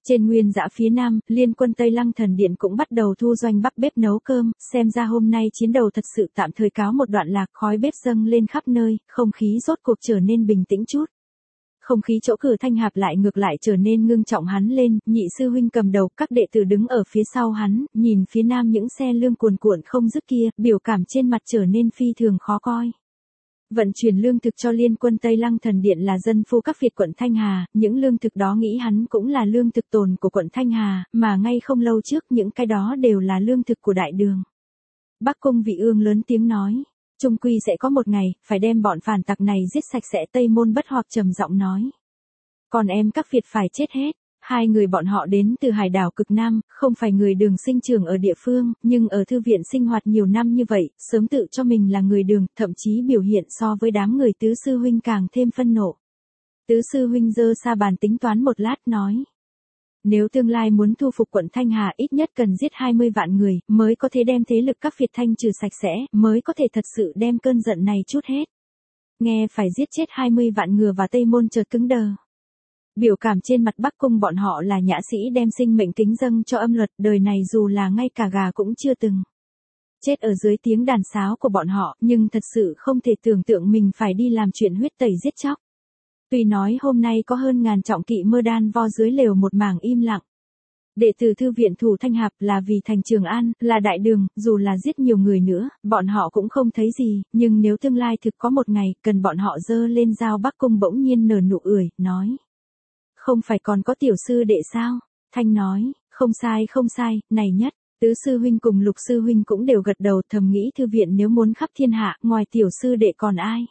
Trên nguyên dã phía nam, Liên quân Tây Lăng Thần Điện cũng bắt đầu thu doanh bắc bếp nấu cơm, xem ra hôm nay chiến đấu thật sự tạm thời cáo một đoạn lạc, khói bếp dâng lên khắp nơi, không khí rốt cuộc trở nên bình tĩnh chút. Không khí chỗ cửa Thanh Hạp lại ngược lại trở nên ngưng trọng hắn lên, nhị sư huynh cầm đầu, các đệ tử đứng ở phía sau hắn, nhìn phía nam những xe lương cuồn cuộn không dứt kia, biểu cảm trên mặt trở nên phi thường khó coi. Vận chuyển lương thực cho Liên quân Tây Lăng Thần Điện là dân phu các Việt quận Thanh Hà, những lương thực đó nghĩ hắn cũng là lương thực tồn của quận Thanh Hà, mà ngay không lâu trước những cái đó đều là lương thực của đại đường. Bắc Cung Vị Ương lớn tiếng nói, chung quy sẽ có một ngày, phải đem bọn phản tặc này giết sạch sẽ. Tây Môn Bất Hoặc trầm giọng nói. Còn em các Việt phải chết hết. Hai người bọn họ đến từ hải đảo cực Nam, không phải người Đường sinh trưởng ở địa phương, nhưng ở thư viện sinh hoạt nhiều năm như vậy, sớm tự cho mình là người Đường, thậm chí biểu hiện so với đám người tứ sư huynh càng thêm phân nộ. Tứ sư huynh giơ sa bàn tính toán một lát nói. Nếu tương lai muốn thu phục quận Thanh Hà ít nhất cần giết 20 vạn người, mới có thể đem thế lực các Việt Thanh trừ sạch sẽ, mới có thể thật sự đem cơn giận này trút hết. Nghe phải giết chết 20 vạn ngừa và Tây Môn chợt cứng đờ. Biểu cảm trên mặt Bắc Cung bọn họ là nhã sĩ đem sinh mệnh kính dâng cho âm luật, đời này dù là ngay cả gà cũng chưa từng chết ở dưới tiếng đàn sáo của bọn họ, nhưng thật sự không thể tưởng tượng mình phải đi làm chuyện huyết tẩy giết chóc. Tuy nói hôm nay có hơn ngàn trọng kỵ mơ đan vo dưới lều một mảng im lặng. Đệ tử thư viện thủ Thanh Hạp là vì thành Trường An, là đại đường, dù là giết nhiều người nữa, bọn họ cũng không thấy gì, nhưng nếu tương lai thực có một ngày, cần bọn họ giơ lên dao. Bắc Cung bỗng nhiên nở nụ cười, nói. Không phải còn có tiểu sư đệ sao? Thanh nói, không sai, này nhất. Tứ sư huynh cùng Lục sư huynh cũng đều gật đầu, thầm nghĩ thư viện nếu muốn khắp thiên hạ, ngoài tiểu sư đệ còn ai?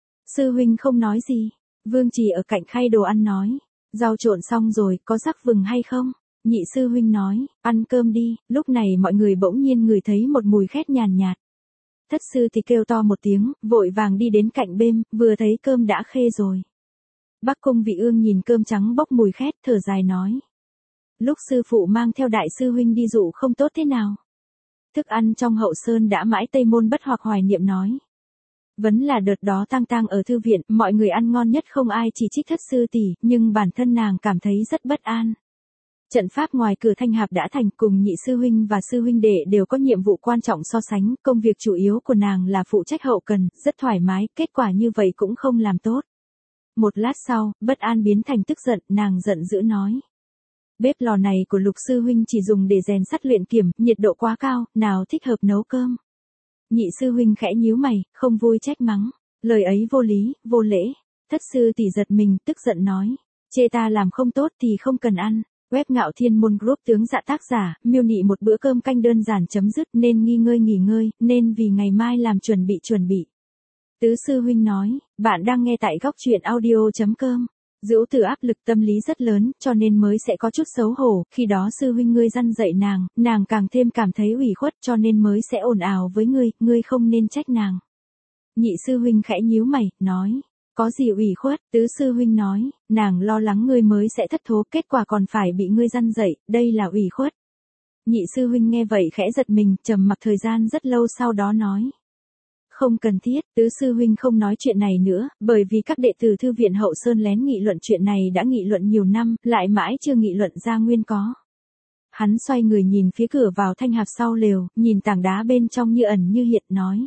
Sư huynh không nói gì. Vương Trì ở cạnh khay đồ ăn nói, rau trộn xong rồi, có rắc vừng hay không? Nhị sư huynh nói, ăn cơm đi. Lúc này mọi người bỗng nhiên ngửi thấy một mùi khét nhàn nhạt. Thất sư thì kêu to một tiếng, vội vàng đi đến cạnh bêm, vừa thấy cơm đã khê rồi. Bắc Cung Vị Ương nhìn cơm trắng bốc mùi khét, thở dài nói. Lúc sư phụ mang theo đại sư huynh đi dụ không tốt thế nào? Thức ăn trong hậu sơn đã mãi. Tây Môn Bất Hoặc hoài niệm nói. Vẫn là đợt đó tang ở thư viện, mọi người ăn ngon nhất không ai chỉ trích thất sư tỷ, nhưng bản thân nàng cảm thấy rất bất an. Trận pháp ngoài cửa Thanh Hạp đã thành, cùng nhị sư huynh và sư huynh đệ đều có nhiệm vụ quan trọng so sánh, công việc chủ yếu của nàng là phụ trách hậu cần, rất thoải mái, kết quả như vậy cũng không làm tốt. Một lát sau, bất an biến thành tức giận, nàng giận dữ nói. Bếp lò này của Lục sư huynh chỉ dùng để rèn sắt luyện kiểm, nhiệt độ quá cao, nào thích hợp nấu cơm. Nhị sư huynh khẽ nhíu mày, không vui trách mắng. Lời ấy vô lý, vô lễ. Thất sư tỷ giật mình, tức giận nói. Chê ta làm không tốt thì không cần ăn. Web Ngạo Thiên Môn Group tướng dạ tác giả, miêu nị một bữa cơm canh đơn giản chấm dứt, nên nghỉ ngơi, nên vì ngày mai làm chuẩn bị. Tứ sư huynh nói, bạn đang nghe tại góc truyện audio.com. Dữu Tử áp lực tâm lý rất lớn, cho nên mới sẽ có chút xấu hổ, khi đó sư huynh ngươi răn dạy nàng càng thêm cảm thấy ủy khuất, cho nên mới sẽ ồn ào với ngươi không nên trách nàng. Nhị sư huynh khẽ nhíu mày, nói, có gì ủy khuất? Tứ sư huynh nói, nàng lo lắng ngươi mới sẽ thất thố, kết quả còn phải bị ngươi răn dạy, đây là ủy khuất. Nhị sư huynh nghe vậy khẽ giật mình, trầm mặc thời gian rất lâu sau đó nói. Không cần thiết. Tứ sư huynh không nói chuyện này nữa, bởi vì các đệ tử thư viện hậu sơn lén nghị luận chuyện này đã nghị luận nhiều năm, lại mãi chưa nghị luận ra nguyên có. Hắn xoay người nhìn phía cửa vào Thanh Hạp sau lều, nhìn tảng đá bên trong như ẩn như hiện, nói.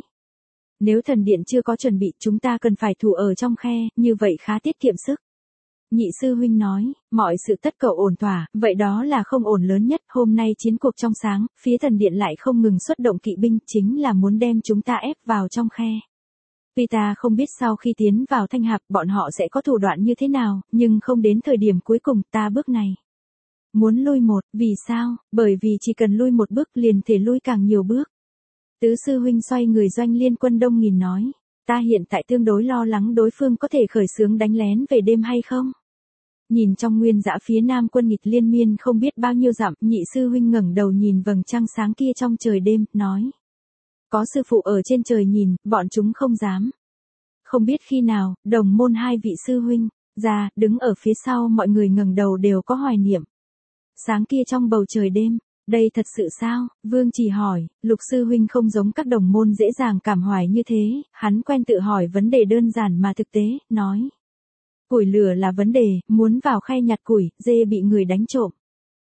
Nếu thần điện chưa có chuẩn bị, chúng ta cần phải thủ ở trong khe, như vậy khá tiết kiệm sức. Nhị sư huynh nói, mọi sự tất cậu ổn thỏa, vậy đó là không ổn lớn nhất. Hôm nay chiến cuộc trong sáng, phía thần điện lại không ngừng xuất động kỵ binh, chính là muốn đem chúng ta ép vào trong khe. Tuy ta không biết sau khi tiến vào Thanh Hạp, bọn họ sẽ có thủ đoạn như thế nào, nhưng không đến thời điểm cuối cùng, ta bước này. Muốn lui một, vì sao? Bởi vì chỉ cần lui một bước liền thể lui càng nhiều bước. Tứ sư huynh xoay người doanh Liên quân Đông Nghìn nói, ta hiện tại tương đối lo lắng đối phương có thể khởi xướng đánh lén về đêm hay không. Nhìn trong nguyên dã phía nam quân nghịch liên miên không biết bao nhiêu dặm, nhị sư huynh ngẩng đầu nhìn vầng trăng sáng kia trong trời đêm, nói. Có sư phụ ở trên trời nhìn, bọn chúng không dám. Không biết khi nào, đồng môn hai vị sư huynh, ra, đứng ở phía sau mọi người ngẩng đầu đều có hoài niệm. Sáng kia trong bầu trời đêm, đây thật sự sao? Vương Chỉ hỏi, Lục sư huynh không giống các đồng môn dễ dàng cảm hoài như thế, hắn quen tự hỏi vấn đề đơn giản mà thực tế, nói. Củi lửa là vấn đề, muốn vào khe nhặt củi, dê bị người đánh trộm.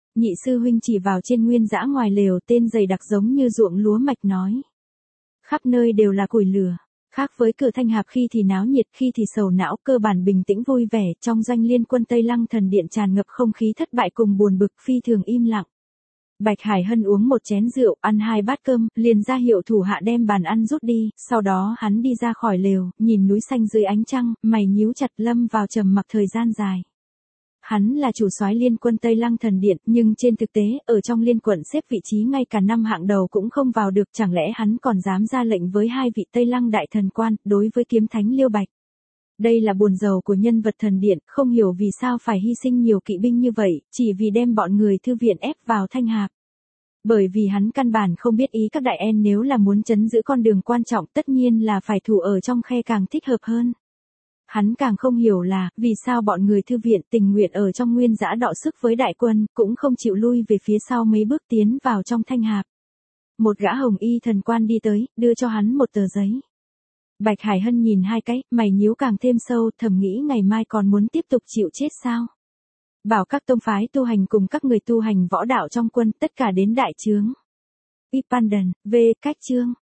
Nhị sư huynh chỉ vào trên nguyên dã ngoài lều tên dày đặc giống như ruộng lúa mạch nói. Khắp nơi đều là củi lửa. Khác với Cửa Thanh Hạp khi thì náo nhiệt khi thì sầu não, cơ bản bình tĩnh vui vẻ, trong doanh liên quân Tây Lăng Thần Điện tràn ngập không khí thất bại cùng buồn bực, phi thường im lặng. Bạch Hải Hân uống một chén rượu, ăn 2 bát cơm, liền ra hiệu thủ hạ đem bàn ăn rút đi, sau đó hắn đi ra khỏi lều, nhìn núi xanh dưới ánh trăng, mày nhíu chặt, lâm vào trầm mặc thời gian dài. Hắn là chủ soái liên quân Tây Lăng Thần Điện, nhưng trên thực tế, ở trong liên quận xếp vị trí ngay cả 5 hạng đầu cũng không vào được, chẳng lẽ hắn còn dám ra lệnh với 2 vị Tây Lăng đại thần quan, đối với kiếm thánh Liêu Bạch. Đây là buồn rầu của nhân vật thần điện, không hiểu vì sao phải hy sinh nhiều kỵ binh như vậy, chỉ vì đem bọn người thư viện ép vào Thanh Hạp. Bởi vì hắn căn bản không biết ý các đại en, nếu là muốn trấn giữ con đường quan trọng tất nhiên là phải thủ ở trong khe càng thích hợp hơn. Hắn càng không hiểu là, vì sao bọn người thư viện tình nguyện ở trong nguyên dã đọ sức với đại quân, cũng không chịu lui về phía sau mấy bước tiến vào trong Thanh Hạp. Một gã hồng y thần quan đi tới, đưa cho hắn một tờ giấy. Bạch Hải Hân nhìn 2 cái, mày nhíu càng thêm sâu, thầm nghĩ ngày mai còn muốn tiếp tục chịu chết sao? Bảo các tông phái tu hành cùng các người tu hành võ đạo trong quân tất cả đến đại trướng. Ipanden, V. Cách chương.